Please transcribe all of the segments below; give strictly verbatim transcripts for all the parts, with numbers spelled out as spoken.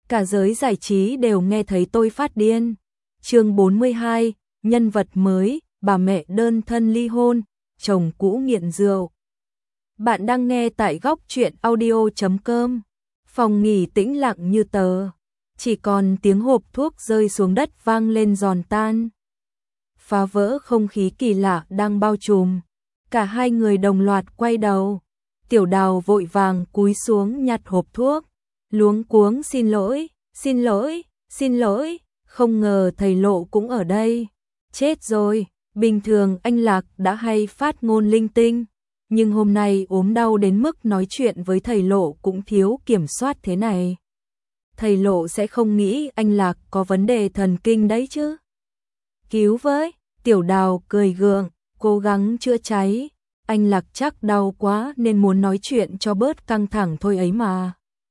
cả giới giải trí đều nghe thấy tôi phát điên. Chương bốn mươi hai, nhân vật mới, bà mẹ đơn thân ly hôn, chồng cũ nghiện rượu. Bạn đang nghe tại góc truyện audio chấm com. Phòng nghỉ tĩnh lặng như tờ, chỉ còn tiếng hộp thuốc rơi xuống đất vang lên giòn tan. Phá vỡ không khí kỳ lạ đang bao trùm. Cả hai người đồng loạt quay đầu. Tiểu Đào vội vàng cúi xuống nhặt hộp thuốc, luống cuống xin lỗi, xin lỗi, xin lỗi, không ngờ thầy Lộ cũng ở đây. Chết rồi, bình thường anh Lạc đã hay phát ngôn linh tinh, nhưng hôm nay ốm đau đến mức nói chuyện với thầy Lộ cũng thiếu kiểm soát thế này. Thầy Lộ sẽ không nghĩ anh Lạc có vấn đề thần kinh đấy chứ. Cứu với, Tiểu Đào cười gượng, cố gắng chữa cháy. Anh Lạc chắc đau quá nên muốn nói chuyện cho bớt căng thẳng thôi ấy mà.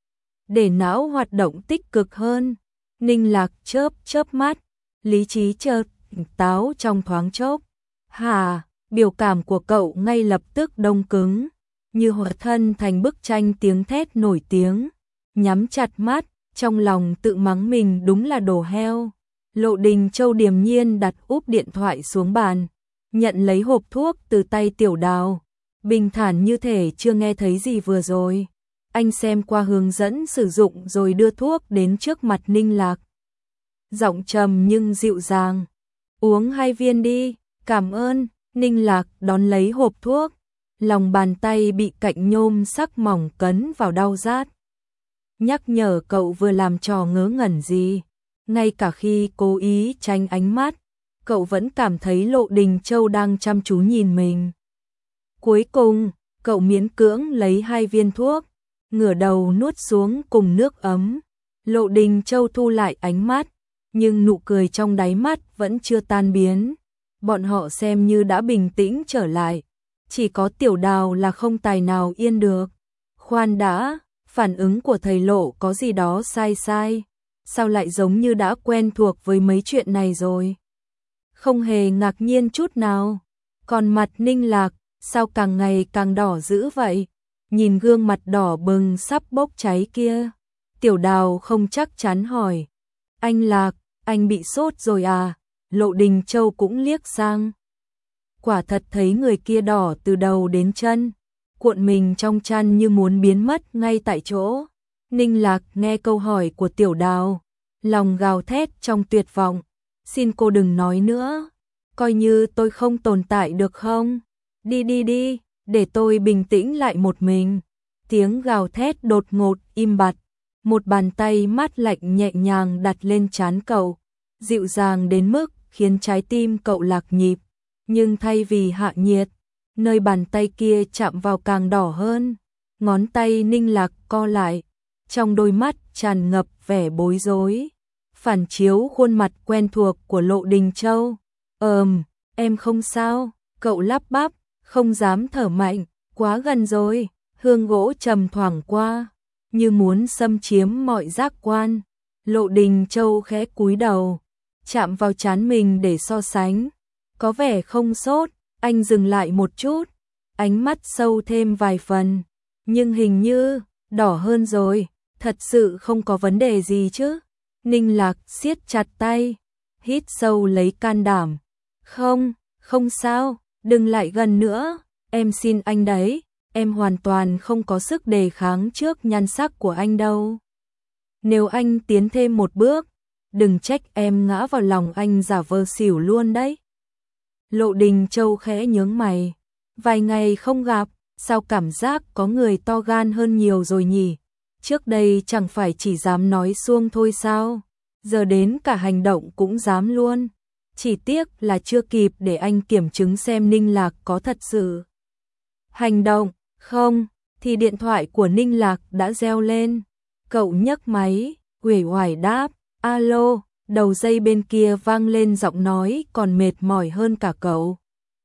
Để não hoạt động tích cực hơn, Ninh Lạc chớp chớp mắt, lý trí chợt táo trong thoáng chốc. Hà, biểu cảm của cậu ngay lập tức đông cứng, như hóa thân thành bức tranh tiếng thét nổi tiếng. Nhắm chặt mắt, trong lòng tự mắng mình đúng là đồ heo. Lộ Đình Châu điềm nhiên đặt úp điện thoại xuống bàn, nhận lấy hộp thuốc từ tay Tiểu Đào, bình thản như thể chưa nghe thấy gì vừa rồi. Anh xem qua hướng dẫn sử dụng rồi đưa thuốc đến trước mặt Ninh Lạc. Giọng trầm nhưng dịu dàng. Uống hai viên đi, cảm ơn. Ninh Lạc đón lấy hộp thuốc, lòng bàn tay bị cạnh nhôm sắc mỏng cấn vào đau rát. Nhắc nhở cậu vừa làm trò ngớ ngẩn gì, ngay cả khi cố ý tránh ánh mắt, cậu vẫn cảm thấy Lộ Đình Châu đang chăm chú nhìn mình. Cuối cùng, cậu miễn cưỡng lấy hai viên thuốc, ngửa đầu nuốt xuống cùng nước ấm. Lộ Đình Châu thu lại ánh mắt, nhưng nụ cười trong đáy mắt vẫn chưa tan biến. Bọn họ xem như đã bình tĩnh trở lại, chỉ có Tiểu Đào là không tài nào yên được. Khoan đã, phản ứng của thầy Lộ có gì đó sai sai, sao lại giống như đã quen thuộc với mấy chuyện này rồi. Không hề ngạc nhiên chút nào. Còn mặt Ninh Lạc, sao càng ngày càng đỏ dữ vậy? Nhìn gương mặt đỏ bừng sắp bốc cháy kia, Tiểu Đào không chắc chắn hỏi. Anh Lạc, anh bị sốt rồi à? Lộ Đình Châu cũng liếc sang. Quả thật thấy người kia đỏ từ đầu đến chân, cuộn mình trong chăn như muốn biến mất ngay tại chỗ. Ninh Lạc nghe câu hỏi của Tiểu Đào, lòng gào thét trong tuyệt vọng. Xin cô đừng nói nữa, coi như tôi không tồn tại được không? Đi đi đi, để tôi bình tĩnh lại một mình. Tiếng gào thét đột ngột im bặt, một bàn tay mát lạnh nhẹ nhàng đặt lên trán cậu, dịu dàng đến mức khiến trái tim cậu lạc nhịp, nhưng thay vì hạ nhiệt, nơi bàn tay kia chạm vào càng đỏ hơn. Ngón tay Ninh Lạc co lại, trong đôi mắt tràn ngập vẻ bối rối, phản chiếu khuôn mặt quen thuộc của Lộ Đình Châu. Ờm, em không sao, cậu lắp bắp, không dám thở mạnh, quá gần rồi. Hương gỗ trầm thoảng qua, như muốn xâm chiếm mọi giác quan. Lộ Đình Châu khẽ cúi đầu, chạm vào trán mình để so sánh. Có vẻ không sốt, anh dừng lại một chút, ánh mắt sâu thêm vài phần, nhưng hình như đỏ hơn rồi, thật sự không có vấn đề gì chứ? Ninh Lạc siết chặt tay, hít sâu lấy can đảm. Không, không sao, đừng lại gần nữa, em xin anh đấy, em hoàn toàn không có sức đề kháng trước nhan sắc của anh đâu. Nếu anh tiến thêm một bước, đừng trách em ngã vào lòng anh giả vờ xỉu luôn đấy. Lộ Đình Châu khẽ nhướng mày, vài ngày không gặp, sao cảm giác có người to gan hơn nhiều rồi nhỉ? Trước đây chẳng phải chỉ dám nói suông thôi sao? Giờ đến cả hành động cũng dám luôn. Chỉ tiếc là chưa kịp để anh kiểm chứng xem Ninh Lạc có thật sự hành động không, thì điện thoại của Ninh Lạc đã reo lên. Cậu nhấc máy, uể oải đáp, alo. Đầu dây bên kia vang lên giọng nói còn mệt mỏi hơn cả cậu.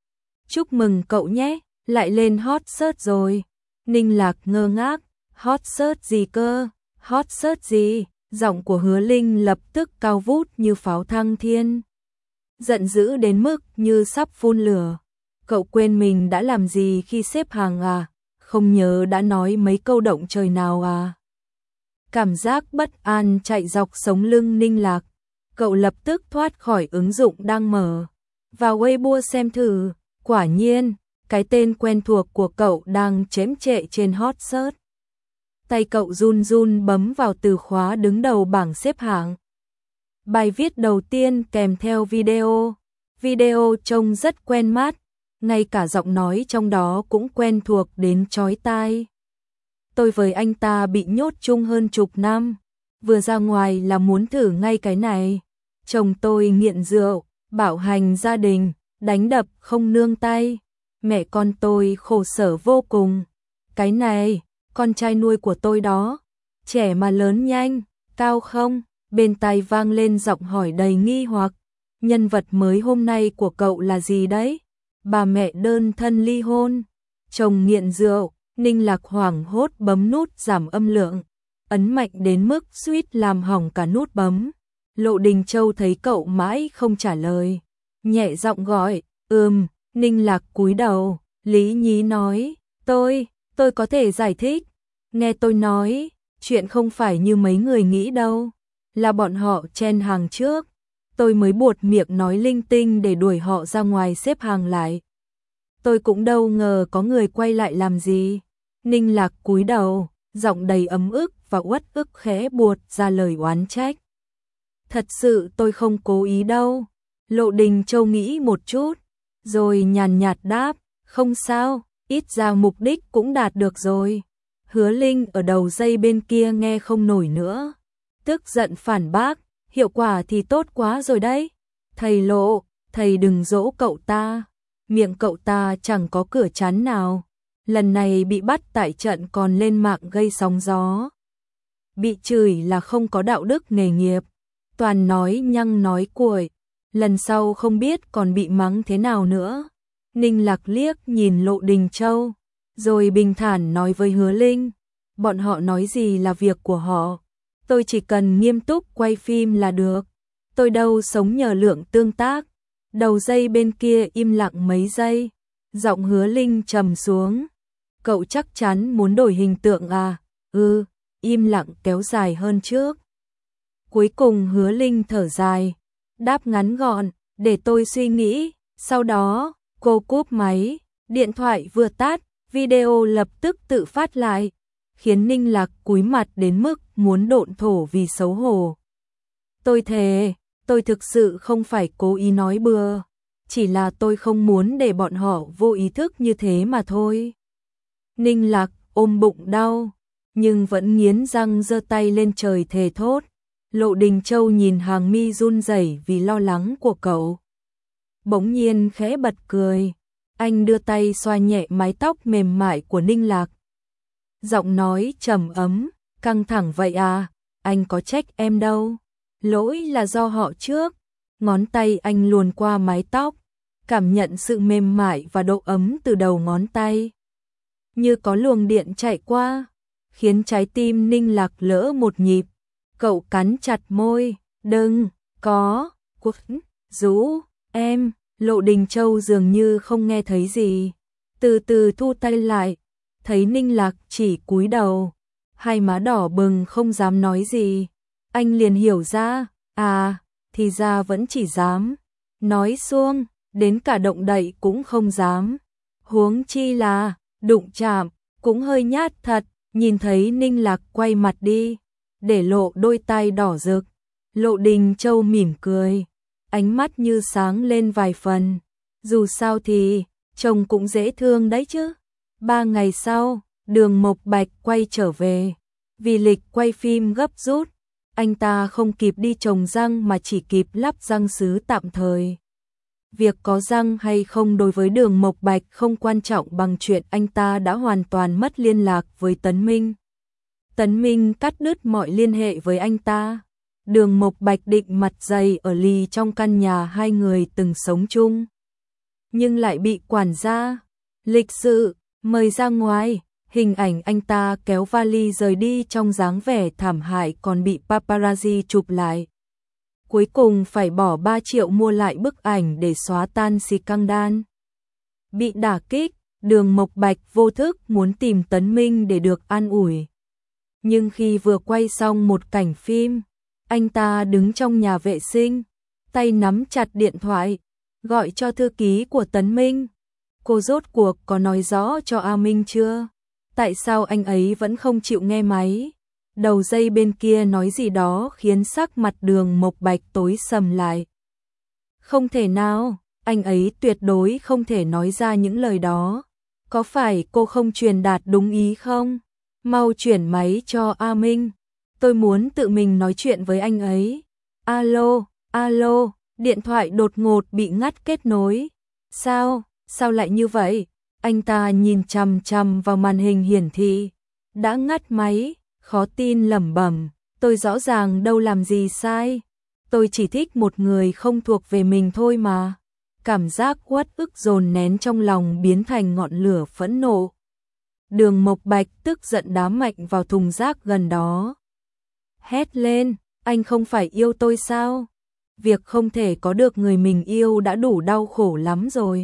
Chúc mừng cậu nhé, lại lên hot search rồi. Ninh Lạc ngơ ngác, hot search gì cơ, hot search gì? Giọng của Hứa Linh lập tức cao vút như pháo thăng thiên, giận dữ đến mức như sắp phun lửa. Cậu quên mình đã làm gì khi xếp hàng à? Không nhớ đã nói mấy câu động trời nào à? Cảm giác bất an chạy dọc sống lưng Ninh Lạc. Cậu lập tức thoát khỏi ứng dụng đang mở. Vào Weibo xem thử, quả nhiên, cái tên quen thuộc của cậu đang chễm chệ trên hot search. Tay cậu run run bấm vào từ khóa đứng đầu bảng xếp hạng. Bài viết đầu tiên kèm theo video. Video trông rất quen mắt, ngay cả giọng nói trong đó cũng quen thuộc đến chói tai. Tôi với anh ta bị nhốt chung hơn chục năm, vừa ra ngoài là muốn thử ngay cái này. Chồng tôi nghiện rượu, bạo hành gia đình, đánh đập không nương tay. Mẹ con tôi khổ sở vô cùng. Cái này, con trai nuôi của tôi đó, trẻ mà lớn nhanh, cao không? Bên tai vang lên giọng hỏi đầy nghi hoặc. Nhân vật mới hôm nay của cậu là gì đấy? Bà mẹ đơn thân ly hôn, chồng nghiện rượu. Ninh Lạc hoảng hốt bấm nút giảm âm lượng, ấn mạnh đến mức suýt làm hỏng cả nút bấm. Lộ Đình Châu thấy cậu mãi không trả lời, nhẹ giọng gọi, ừm. Ninh Lạc cúi đầu, lý nhí nói, tôi, tôi có thể giải thích. Nghe tôi nói, chuyện không phải như mấy người nghĩ đâu, là bọn họ chen hàng trước. Tôi mới buột miệng nói linh tinh để đuổi họ ra ngoài xếp hàng lại. Tôi cũng đâu ngờ có người quay lại làm gì. Ninh Lạc cúi đầu, giọng đầy ấm ức và uất ức khẽ buột ra lời oán trách. Thật sự tôi không cố ý đâu. Lộ Đình Châu nghĩ một chút, rồi nhàn nhạt đáp, không sao, ít ra mục đích cũng đạt được rồi. Hứa Linh ở đầu dây bên kia nghe không nổi nữa, tức giận phản bác, hiệu quả thì tốt quá rồi đấy. Thầy Lộ, thầy đừng dỗ cậu ta, miệng cậu ta chẳng có cửa chắn nào. Lần này bị bắt tại trận còn lên mạng gây sóng gió. Bị chửi là không có đạo đức nghề nghiệp, toàn nói nhăng nói cuội. Lần sau không biết còn bị mắng thế nào nữa. Ninh Lạc liếc nhìn Lộ Đình Châu, rồi bình thản nói với Hứa Linh, bọn họ nói gì là việc của họ. Tôi chỉ cần nghiêm túc quay phim là được. Tôi đâu sống nhờ lượng tương tác. Đầu dây bên kia im lặng mấy giây, giọng Hứa Linh trầm xuống. Cậu chắc chắn muốn đổi hình tượng à? Ừ, im lặng kéo dài hơn trước. Cuối cùng Hứa Linh thở dài, đáp ngắn gọn, để tôi suy nghĩ. Sau đó, cô cúp máy, điện thoại vừa tắt, video lập tức tự phát lại, khiến Ninh Lạc cúi mặt đến mức muốn độn thổ vì xấu hổ. Tôi thề, tôi thực sự không phải cố ý nói bừa, chỉ là tôi không muốn để bọn họ vô ý thức như thế mà thôi. Ninh Lạc ôm bụng đau, nhưng vẫn nghiến răng giơ tay lên trời thề thốt. Lộ Đình Châu nhìn hàng mi run rẩy vì lo lắng của cậu. Bỗng nhiên khẽ bật cười, anh đưa tay xoa nhẹ mái tóc mềm mại của Ninh Lạc. Giọng nói trầm ấm, căng thẳng vậy à, anh có trách em đâu. Lỗi là do họ trước. Ngón tay anh luồn qua mái tóc, cảm nhận sự mềm mại và độ ấm từ đầu ngón tay. Như có luồng điện chạy qua, khiến trái tim Ninh Lạc lỡ một nhịp. Cậu cắn chặt môi, đừng, có, quốc, rũ, em. Lộ Đình Châu dường như không nghe thấy gì, từ từ thu tay lại, thấy Ninh Lạc chỉ cúi đầu, hai má đỏ bừng không dám nói gì. Anh liền hiểu ra, à, thì ra vẫn chỉ dám nói suông, đến cả động đậy cũng không dám. Huống chi là đụng chạm, cũng hơi nhát thật. Nhìn thấy Ninh Lạc quay mặt đi, để lộ đôi tay đỏ rực, Lộ Đình Châu mỉm cười, ánh mắt như sáng lên vài phần. Dù sao thì, chồng cũng dễ thương đấy chứ. Ba ngày sau, Đường Mộc Bạch quay trở về. Vì lịch quay phim gấp rút, anh ta không kịp đi trồng răng mà chỉ kịp lắp răng sứ tạm thời. Việc có răng hay không đối với Đường Mộc Bạch không quan trọng bằng chuyện anh ta đã hoàn toàn mất liên lạc với Tấn Minh. Tấn Minh cắt đứt mọi liên hệ với anh ta. Đường Mộc Bạch định mặt dày ở lì trong căn nhà hai người từng sống chung, nhưng lại bị quản gia lịch sự mời ra ngoài. Hình ảnh anh ta kéo vali rời đi trong dáng vẻ thảm hại còn bị paparazzi chụp lại. Cuối cùng phải bỏ ba triệu mua lại bức ảnh để xóa tan scandal. Bị đả kích, Đường Mộc Bạch vô thức muốn tìm Tấn Minh để được an ủi. Nhưng khi vừa quay xong một cảnh phim, anh ta đứng trong nhà vệ sinh, tay nắm chặt điện thoại, gọi cho thư ký của Tấn Minh. Cô rốt cuộc có nói rõ cho A Minh chưa? Tại sao anh ấy vẫn không chịu nghe máy? Đầu dây bên kia nói gì đó khiến sắc mặt Đường Mộc Bạch tối sầm lại. Không thể nào, anh ấy tuyệt đối không thể nói ra những lời đó. Có phải cô không truyền đạt đúng ý không? Mau chuyển máy cho A Minh. Tôi muốn tự mình nói chuyện với anh ấy. Alo, alo, điện thoại đột ngột bị ngắt kết nối. Sao, sao lại như vậy? Anh ta nhìn chằm chằm vào màn hình hiển thị. Đã ngắt máy, khó tin lẩm bẩm. Tôi rõ ràng đâu làm gì sai. Tôi chỉ thích một người không thuộc về mình thôi mà. Cảm giác uất ức dồn nén trong lòng biến thành ngọn lửa phẫn nộ. Đường Mộc Bạch tức giận đá mạnh vào thùng rác gần đó. Hét lên, anh không phải yêu tôi sao? Việc không thể có được người mình yêu đã đủ đau khổ lắm rồi.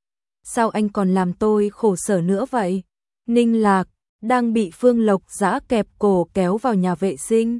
Sao anh còn làm tôi khổ sở nữa vậy? Ninh Lạc đang bị Phương Lộc Dã kẹp cổ kéo vào nhà vệ sinh.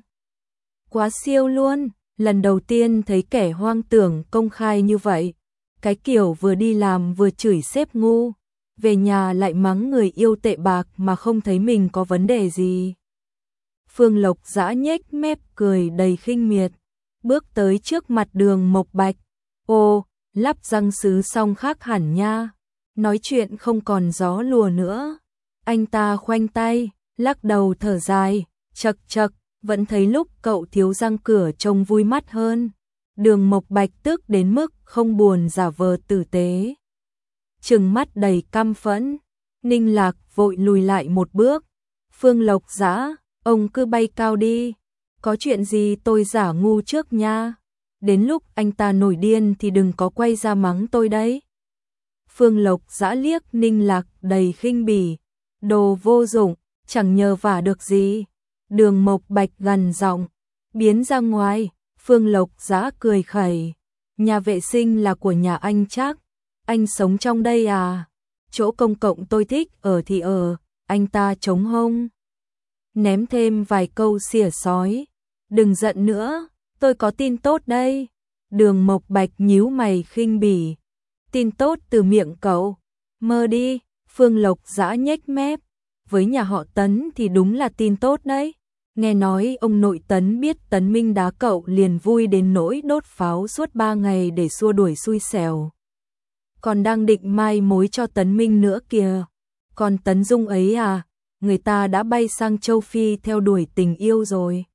Quá siêu luôn, lần đầu tiên thấy kẻ hoang tưởng công khai như vậy. Cái kiểu vừa đi làm vừa chửi sếp ngu, về nhà lại mắng người yêu tệ bạc mà không thấy mình có vấn đề gì. Phương Lộc Dã nhếch mép cười đầy khinh miệt, bước tới trước mặt Đường Mộc Bạch. Ô, lắp răng sứ xong khác hẳn nha, nói chuyện không còn gió lùa nữa. Anh ta khoanh tay, lắc đầu thở dài, chật chật, vẫn thấy lúc cậu thiếu răng cửa trông vui mắt hơn. Đường Mộc Bạch tức đến mức không buồn giả vờ tử tế. Trừng mắt đầy căm phẫn, Ninh Lạc vội lùi lại một bước. Phương Lộc Dã, ông cứ bay cao đi, có chuyện gì tôi giả ngu trước nha. Đến lúc anh ta nổi điên thì đừng có quay ra mắng tôi đấy. Phương Lộc Dã liếc Ninh Lạc đầy khinh bỉ, đồ vô dụng, chẳng nhờ vả được gì. Đường Mộc Bạch gằn giọng, biến ra ngoài. Phương Lộc Dã cười khẩy, nhà vệ sinh là của nhà anh chắc, anh sống trong đây à? Chỗ công cộng tôi thích ở thì ở. Anh ta chống hông, ném thêm vài câu xỉa xói. Đừng giận nữa, tôi có tin tốt đây. Đường Mộc Bạch nhíu mày khinh bỉ, tin tốt từ miệng cậu? Mơ đi. Phương Lộc Dã nhếch mép, với nhà họ Tấn thì đúng là tin tốt đấy. Nghe nói ông nội Tấn biết Tấn Minh đá cậu liền vui đến nỗi đốt pháo suốt ba ngày để xua đuổi xui xẻo. Còn đang định mai mối cho Tấn Minh nữa kìa. Còn Tấn Dung ấy à, người ta đã bay sang châu Phi theo đuổi tình yêu rồi.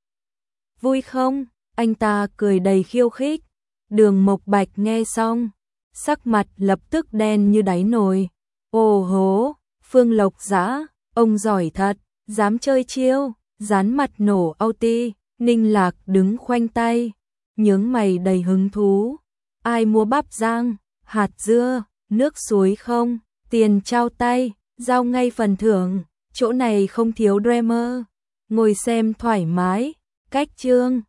Vui không? Anh ta cười đầy khiêu khích. Đường Mộc Bạch nghe xong, sắc mặt lập tức đen như đáy nồi. Ồ hố, Phương Lộc Dã, ông giỏi thật, dám chơi chiêu. Dán mặt nổ auti. Ninh Lạc đứng khoanh tay, nhướng mày đầy hứng thú. Ai mua bắp rang, hạt dưa, nước suối không? Tiền trao tay, giao ngay phần thưởng. Chỗ này không thiếu dreamer. Ngồi xem thoải mái. Cách chương